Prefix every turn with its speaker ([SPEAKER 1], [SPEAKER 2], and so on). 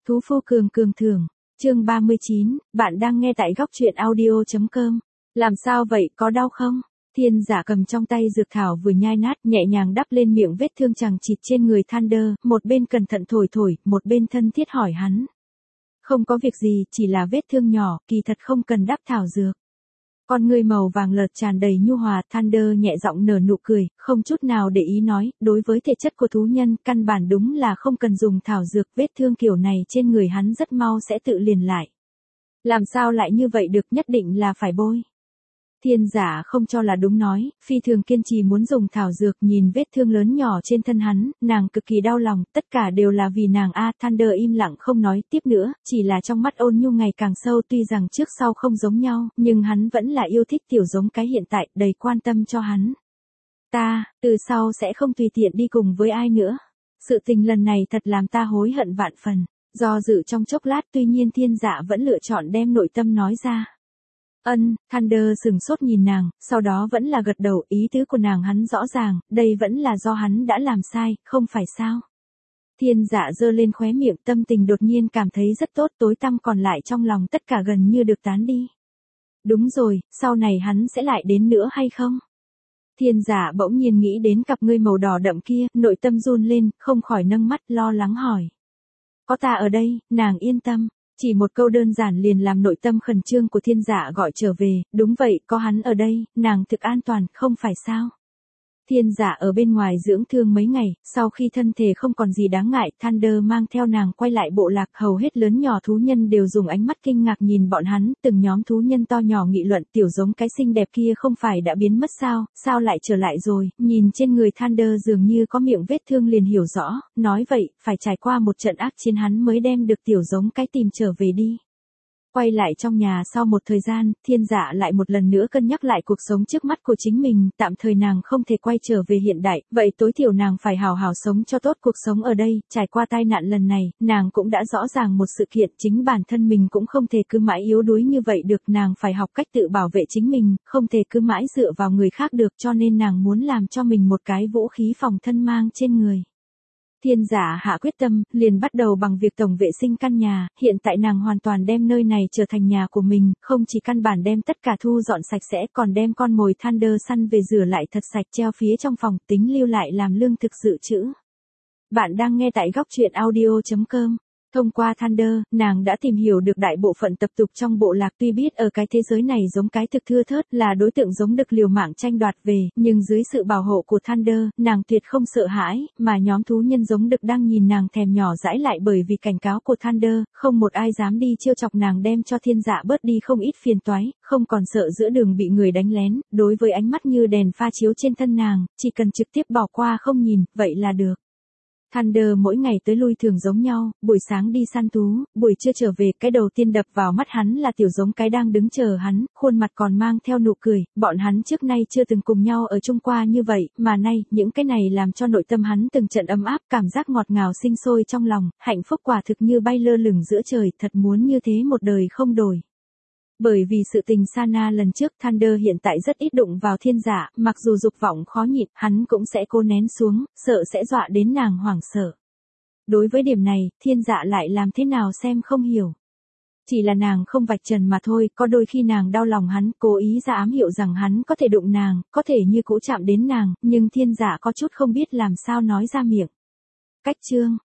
[SPEAKER 1] Thú phu cường cường thưởng, chương 39, bạn đang nghe tại góc truyện audio.com. Làm sao vậy, có đau không? Thiên Giả cầm trong tay dược thảo vừa nhai nát, nhẹ nhàng đắp lên miệng vết thương chằng chịt trên người Thunder, một bên cẩn thận thổi thổi, một bên thân thiết hỏi hắn. Không có việc gì, chỉ là vết thương nhỏ, kỳ thật không cần đắp thảo dược. Con ngươi màu vàng lợt tràn đầy nhu hòa, Thunder nhẹ giọng nở nụ cười, không chút nào để ý nói, đối với thể chất của thú nhân, căn bản đúng là không cần dùng thảo dược, vết thương kiểu này trên người hắn rất mau sẽ tự liền lại. Làm sao lại như vậy được, nhất định là phải bôi. Thiên Giả không cho là đúng nói, phi thường kiên trì muốn dùng thảo dược, nhìn vết thương lớn nhỏ trên thân hắn, nàng cực kỳ đau lòng, tất cả đều là vì nàng a. Thunder im lặng không nói tiếp nữa, chỉ là trong mắt ôn nhu ngày càng sâu, tuy rằng trước sau không giống nhau, nhưng hắn vẫn là yêu thích tiểu giống cái hiện tại, đầy quan tâm cho hắn. Ta, từ sau sẽ không tùy tiện đi cùng với ai nữa. Sự tình lần này thật làm ta hối hận vạn phần. Do dự trong chốc lát, tuy nhiên Thiên Dạ vẫn lựa chọn đem nội tâm nói ra. Thunder sừng sốt nhìn nàng, sau đó vẫn là gật đầu, ý tứ của nàng hắn rõ ràng, đây vẫn là do hắn đã làm sai, không phải sao. Thiên Dạ giơ lên khóe miệng, tâm tình đột nhiên cảm thấy rất tốt, tối tăm còn lại trong lòng tất cả gần như được tán đi. Đúng rồi, sau này hắn sẽ lại đến nữa hay không? Thiên Dạ bỗng nhiên nghĩ đến cặp ngươi màu đỏ đậm kia, nội tâm run lên, không khỏi nâng mắt lo lắng hỏi. Có ta ở đây, nàng yên tâm. Chỉ một câu đơn giản liền làm nội tâm khẩn trương của Thiên Dạ gọi trở về, đúng vậy, có hắn ở đây, nàng thực an toàn, không phải sao. Thiên Dạ ở bên ngoài dưỡng thương mấy ngày, sau khi thân thể không còn gì đáng ngại, Thunder mang theo nàng quay lại bộ lạc, hầu hết lớn nhỏ thú nhân đều dùng ánh mắt kinh ngạc nhìn bọn hắn, từng nhóm thú nhân to nhỏ nghị luận, tiểu giống cái xinh đẹp kia không phải đã biến mất sao lại trở lại rồi, nhìn trên người Thunder dường như có miệng vết thương liền hiểu rõ, nói vậy, phải trải qua một trận ác chiến hắn mới đem được tiểu giống cái tìm trở về đi. Quay lại trong nhà sau một thời gian, Thiên Dạ lại một lần nữa cân nhắc lại cuộc sống trước mắt của chính mình, tạm thời nàng không thể quay trở về hiện đại, vậy tối thiểu nàng phải hào hào sống cho tốt cuộc sống ở đây, trải qua tai nạn lần này, nàng cũng đã rõ ràng một sự kiện, chính bản thân mình cũng không thể cứ mãi yếu đuối như vậy được, nàng phải học cách tự bảo vệ chính mình, không thể cứ mãi dựa vào người khác được, cho nên nàng muốn làm cho mình một cái vũ khí phòng thân mang trên người. Thiên Giả hạ quyết tâm, liền bắt đầu bằng việc tổng vệ sinh căn nhà, hiện tại nàng hoàn toàn đem nơi này trở thành nhà của mình, không chỉ căn bản đem tất cả thu dọn sạch sẽ, còn đem con mồi Thunder săn về rửa lại thật sạch treo phía trong phòng, tính lưu lại làm lương thực dự trữ. Bạn đang nghe tại góc truyện audio.com. Thông qua Thunder, nàng đã tìm hiểu được đại bộ phận tập tục trong bộ lạc, tuy biết ở cái thế giới này giống cái thực thưa thớt là đối tượng giống đực liều mạng tranh đoạt về, nhưng dưới sự bảo hộ của Thunder, nàng tuyệt không sợ hãi, mà nhóm thú nhân giống đực đang nhìn nàng thèm nhỏ dãi lại bởi vì cảnh cáo của Thunder, không một ai dám đi trêu chọc nàng, đem cho Thiên Dạ bớt đi không ít phiền toái, không còn sợ giữa đường bị người đánh lén, đối với ánh mắt như đèn pha chiếu trên thân nàng, chỉ cần trực tiếp bỏ qua không nhìn, vậy là được. Thunder mỗi ngày tới lui thường giống nhau, buổi sáng đi săn thú, buổi trưa trở về, cái đầu tiên đập vào mắt hắn là tiểu giống cái đang đứng chờ hắn, khuôn mặt còn mang theo nụ cười, bọn hắn trước nay chưa từng cùng nhau ở chung qua như vậy, mà nay, những cái này làm cho nội tâm hắn từng trận ấm áp, cảm giác ngọt ngào sinh sôi trong lòng, hạnh phúc quả thực như bay lơ lửng giữa trời, thật muốn như thế một đời không đổi. Bởi vì sự tình Sana lần trước, Thunder hiện tại rất ít đụng vào Thiên Dạ, mặc dù dục vọng khó nhịn, hắn cũng sẽ cố nén xuống, sợ sẽ dọa đến nàng hoảng sợ. Đối với điểm này, Thiên Dạ lại làm thế nào xem không hiểu. Chỉ là nàng không vạch trần mà thôi, có đôi khi nàng đau lòng hắn, cố ý ra ám hiệu rằng hắn có thể đụng nàng, có thể như cũ chạm đến nàng, nhưng Thiên Dạ có chút không biết làm sao nói ra miệng. Cách chương.